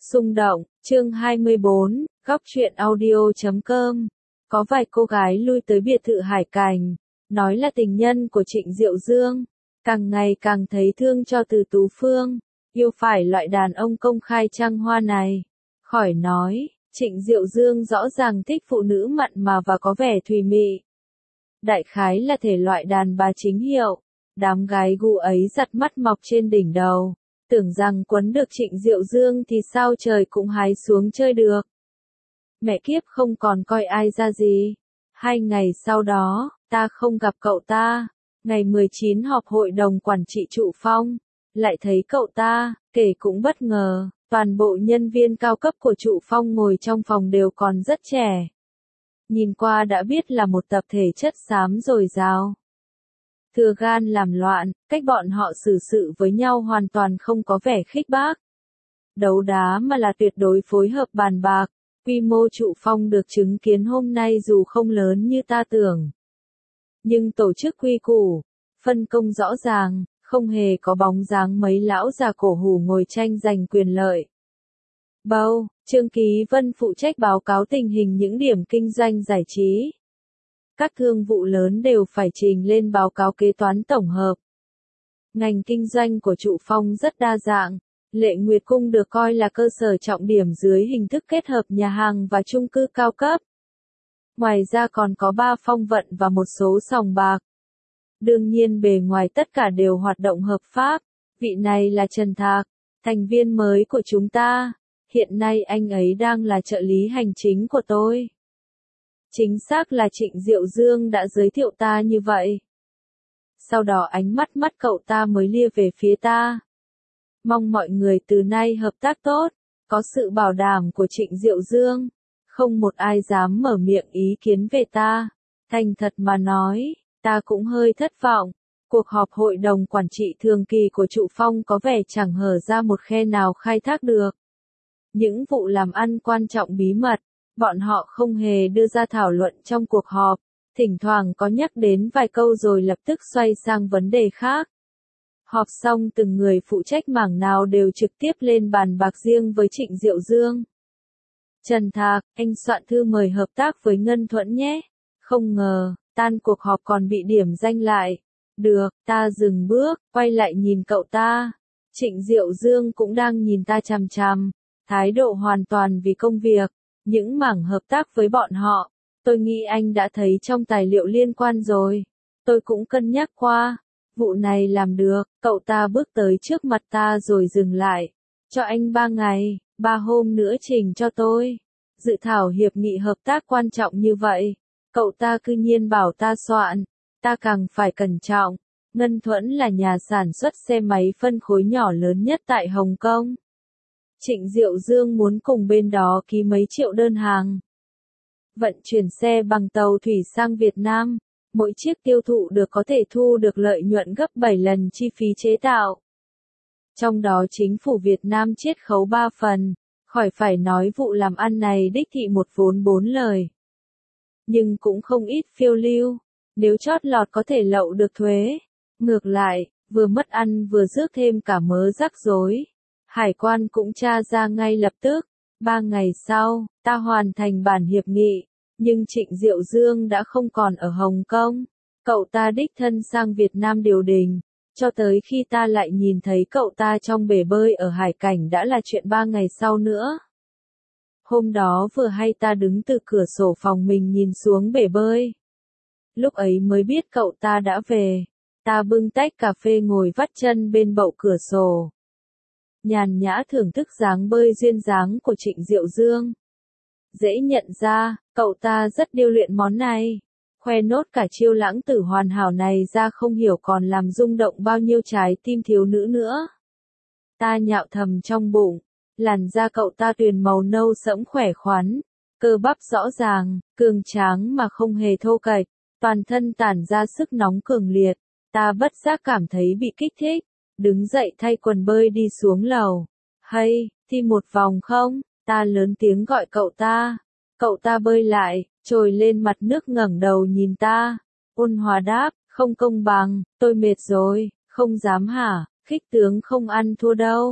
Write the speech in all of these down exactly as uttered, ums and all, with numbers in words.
Xung động, chương hai mươi bốn, góc truyện audio chấm com. Có vài cô gái lui tới biệt thự Hải Cảnh, nói là tình nhân của Trịnh Diệu Dương, càng ngày càng thấy thương cho Từ Tú Phương, yêu phải loại đàn ông công khai trăng hoa này. Khỏi nói, Trịnh Diệu Dương rõ ràng thích phụ nữ mặn mà và có vẻ thùy mị. Đại khái là thể loại đàn bà chính hiệu, đám gái gu ấy giặt mắt mọc trên đỉnh đầu. Tưởng rằng quấn được Trịnh Diệu Dương thì sao trời cũng hái xuống chơi được. Mẹ kiếp không còn coi ai ra gì. Hai ngày sau đó, ta không gặp cậu ta. Ngày mười chín họp hội đồng quản trị Trụ Phong. Lại thấy cậu ta, kể cũng bất ngờ. Toàn bộ nhân viên cao cấp của Trụ Phong ngồi trong phòng đều còn rất trẻ. Nhìn qua đã biết là một tập thể chất xám dồi dào. Thừa gan làm loạn, cách bọn họ xử sự với nhau hoàn toàn không có vẻ khích bác. Đấu đá mà là tuyệt đối phối hợp bàn bạc. Quy mô Trụ Phong được chứng kiến hôm nay dù không lớn như ta tưởng. Nhưng tổ chức quy củ, phân công rõ ràng, không hề có bóng dáng mấy lão già cổ hủ ngồi tranh giành quyền lợi. Bao, Trương Ký Vân phụ trách báo cáo tình hình những điểm kinh doanh giải trí. Các thương vụ lớn đều phải trình lên báo cáo kế toán tổng hợp. Ngành kinh doanh của Trụ Phong rất đa dạng. Lệ Nguyệt Cung được coi là cơ sở trọng điểm dưới hình thức kết hợp nhà hàng và chung cư cao cấp. Ngoài ra còn có ba phong vận và một số sòng bạc. Đương nhiên bề ngoài tất cả đều hoạt động hợp pháp. Vị này là Trần Thạc, thành viên mới của chúng ta. Hiện nay anh ấy đang là trợ lý hành chính của tôi. Chính xác là Trịnh Diệu Dương đã giới thiệu ta như vậy. Sau đó ánh mắt mắt cậu ta mới lia về phía ta. Mong mọi người từ nay hợp tác tốt, có sự bảo đảm của Trịnh Diệu Dương. Không một ai dám mở miệng ý kiến về ta. Thành thật mà nói, ta cũng hơi thất vọng. Cuộc họp hội đồng quản trị thường kỳ của Trụ Phong có vẻ chẳng hở ra một khe nào khai thác được. Những vụ làm ăn quan trọng bí mật, bọn họ không hề đưa ra thảo luận trong cuộc họp, thỉnh thoảng có nhắc đến vài câu rồi lập tức xoay sang vấn đề khác. Họp xong từng người phụ trách mảng nào đều trực tiếp lên bàn bạc riêng với Trịnh Diệu Dương. Trần Thạc, anh soạn thư mời hợp tác với Ngân Thuẫn nhé. Không ngờ, tan cuộc họp còn bị điểm danh lại. Được, ta dừng bước, quay lại nhìn cậu ta. Trịnh Diệu Dương cũng đang nhìn ta chằm chằm, thái độ hoàn toàn vì công việc. Những mảng hợp tác với bọn họ, tôi nghĩ anh đã thấy trong tài liệu liên quan rồi. Tôi cũng cân nhắc qua. Vụ này làm được, cậu ta bước tới trước mặt ta rồi dừng lại. Cho anh ba ngày, ba hôm nữa trình cho tôi. Dự thảo hiệp nghị hợp tác quan trọng như vậy. Cậu ta cư nhiên bảo ta soạn. Ta càng phải cẩn trọng. Ngân Thuẫn là nhà sản xuất xe máy phân khối nhỏ lớn nhất tại Hồng Kông. Trịnh Diệu Dương muốn cùng bên đó ký mấy triệu đơn hàng. Vận chuyển xe bằng tàu thủy sang Việt Nam. Mỗi chiếc tiêu thụ được có thể thu được lợi nhuận gấp bảy lần chi phí chế tạo. Trong đó chính phủ Việt Nam chiết khấu ba phần, khỏi phải nói vụ làm ăn này đích thị một vốn bốn lời. Nhưng cũng không ít phiêu lưu, nếu chót lọt có thể lậu được thuế. Ngược lại, vừa mất ăn vừa rước thêm cả mớ rắc rối. Hải quan cũng tra ra ngay lập tức. Ba ngày sau, ta hoàn thành bản hiệp nghị. Nhưng Trịnh Diệu Dương đã không còn ở Hồng Kông. Cậu ta đích thân sang Việt Nam điều đình. Cho tới khi ta lại nhìn thấy cậu ta trong bể bơi ở Hải Cảnh đã là chuyện ba ngày sau nữa. Hôm đó vừa hay ta đứng từ cửa sổ phòng mình nhìn xuống bể bơi. Lúc ấy mới biết cậu ta đã về. Ta bưng tách cà phê ngồi vắt chân bên bậu cửa sổ. Nhàn nhã thưởng thức dáng bơi duyên dáng của Trịnh Diệu Dương. Dễ nhận ra, cậu ta rất điêu luyện món này. Khoe nốt cả chiêu lãng tử hoàn hảo này ra không hiểu còn làm rung động bao nhiêu trái tim thiếu nữ nữa. Ta nhạo thầm trong bụng. Làn da cậu ta tuyền màu nâu sẫm khỏe khoắn. Cơ bắp rõ ràng, cường tráng mà không hề thô kệch. Toàn thân tản ra sức nóng cường liệt. Ta bất giác cảm thấy bị kích thích. Đứng dậy thay quần bơi đi xuống lầu. Hay, thi một vòng không? Ta lớn tiếng gọi cậu ta. Cậu ta bơi lại, trồi lên mặt nước ngẩng đầu nhìn ta. Ôn hòa đáp, không công bằng, tôi mệt rồi, không dám hả, khích tướng không ăn thua đâu.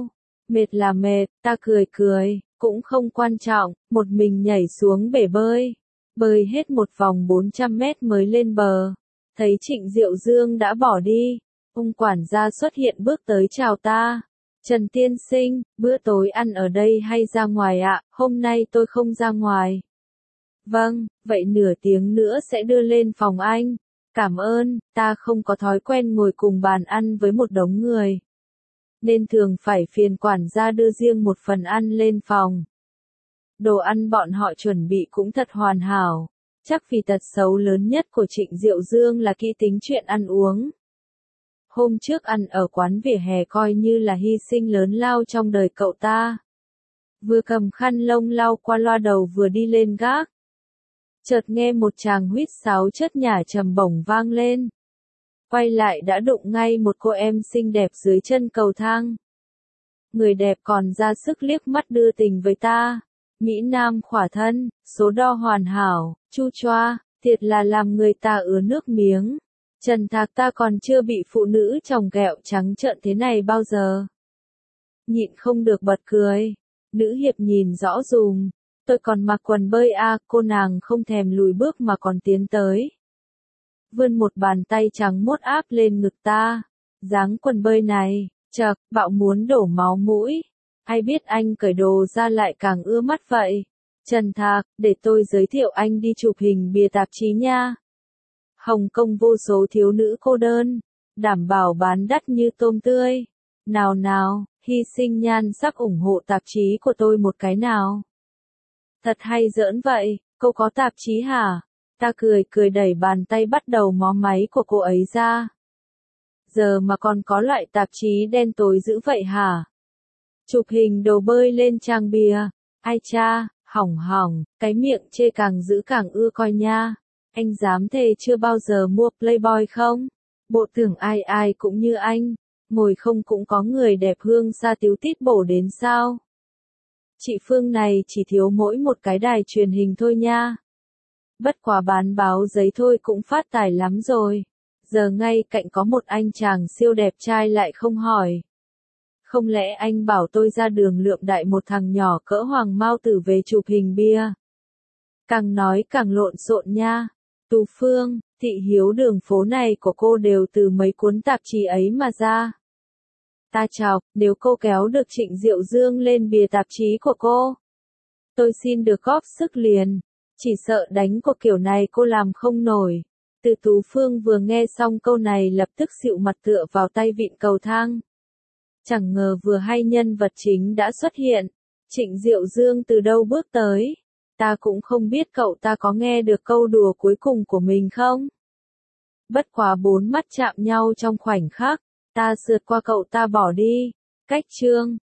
Mệt là mệt, ta cười cười, cũng không quan trọng, một mình nhảy xuống bể bơi. Bơi hết một vòng bốn trăm mét mới lên bờ. Thấy Trịnh Diệu Dương đã bỏ đi. Ông quản gia xuất hiện bước tới chào ta. Trần tiên sinh, bữa tối ăn ở đây hay ra ngoài ạ? Hôm nay tôi không ra ngoài. Vâng, vậy nửa tiếng nữa sẽ đưa lên phòng anh. Cảm ơn, ta không có thói quen ngồi cùng bàn ăn với một đống người. Nên thường phải phiền quản gia đưa riêng một phần ăn lên phòng. Đồ ăn bọn họ chuẩn bị cũng thật hoàn hảo. Chắc vì tật xấu lớn nhất của Trịnh Diệu Dương là kỹ tính chuyện ăn uống. Hôm trước ăn ở quán vỉa hè coi như là hy sinh lớn lao trong đời cậu ta. Vừa cầm khăn lông lau qua loa đầu vừa đi lên gác. Chợt nghe một tràng huýt sáo chất nhả trầm bổng vang lên. Quay lại đã đụng ngay một cô em xinh đẹp dưới chân cầu thang. Người đẹp còn ra sức liếc mắt đưa tình với ta. Mỹ Nam khỏa thân, số đo hoàn hảo, chu choa, thiệt là làm người ta ứa nước miếng. Trần Thạc ta còn chưa bị phụ nữ trồng ghẹo trắng trợn thế này bao giờ. Nhịn không được bật cười. Nữ hiệp nhìn rõ dùm. Tôi còn mặc quần bơi a, à, cô nàng không thèm lùi bước mà còn tiến tới. Vươn một bàn tay trắng mốt áp lên ngực ta. Dáng quần bơi này, chậc, bạo muốn đổ máu mũi. Ai biết anh cởi đồ ra lại càng ưa mắt vậy. Trần Thạc, để tôi giới thiệu anh đi chụp hình bìa tạp chí nha. Hồng Kông vô số thiếu nữ cô đơn, đảm bảo bán đắt như tôm tươi. Nào nào, hy sinh nhan sắc ủng hộ tạp chí của tôi một cái nào. Thật hay giỡn vậy, cô có tạp chí hả? Ta cười cười đẩy bàn tay bắt đầu mó máy của cô ấy ra. Giờ mà còn có loại tạp chí đen tối dữ vậy hả? Chụp hình đồ bơi lên trang bìa. Ai cha, hỏng hỏng, cái miệng chê càng giữ càng ưa coi nha. Anh dám thề chưa bao giờ mua Playboy không? Bộ tưởng ai ai cũng như anh. Ngồi không cũng có người đẹp hương xa tíu tít bổ đến sao? Chị Phương này chỉ thiếu mỗi một cái đài truyền hình thôi nha. Bất quá bán báo giấy thôi cũng phát tài lắm rồi. Giờ ngay cạnh có một anh chàng siêu đẹp trai lại không hỏi. Không lẽ anh bảo tôi ra đường lượm đại một thằng nhỏ cỡ Hoàng Mao Tử về chụp hình bia? Càng nói càng lộn xộn nha. Tú Phương, thị hiếu đường phố này của cô đều từ mấy cuốn tạp chí ấy mà ra. Ta chọc, nếu cô kéo được Trịnh Diệu Dương lên bìa tạp chí của cô, tôi xin được góp sức liền. Chỉ sợ đánh cuộc kiểu này cô làm không nổi. Từ Tú Phương vừa nghe xong câu này lập tức xịu mặt tựa vào tay vịn cầu thang. Chẳng ngờ vừa hay nhân vật chính đã xuất hiện. Trịnh Diệu Dương từ đâu bước tới. Ta cũng không biết cậu ta có nghe được câu đùa cuối cùng của mình không. Bất quá bốn mắt chạm nhau trong khoảnh khắc. Ta sượt qua cậu ta bỏ đi. Cách chương.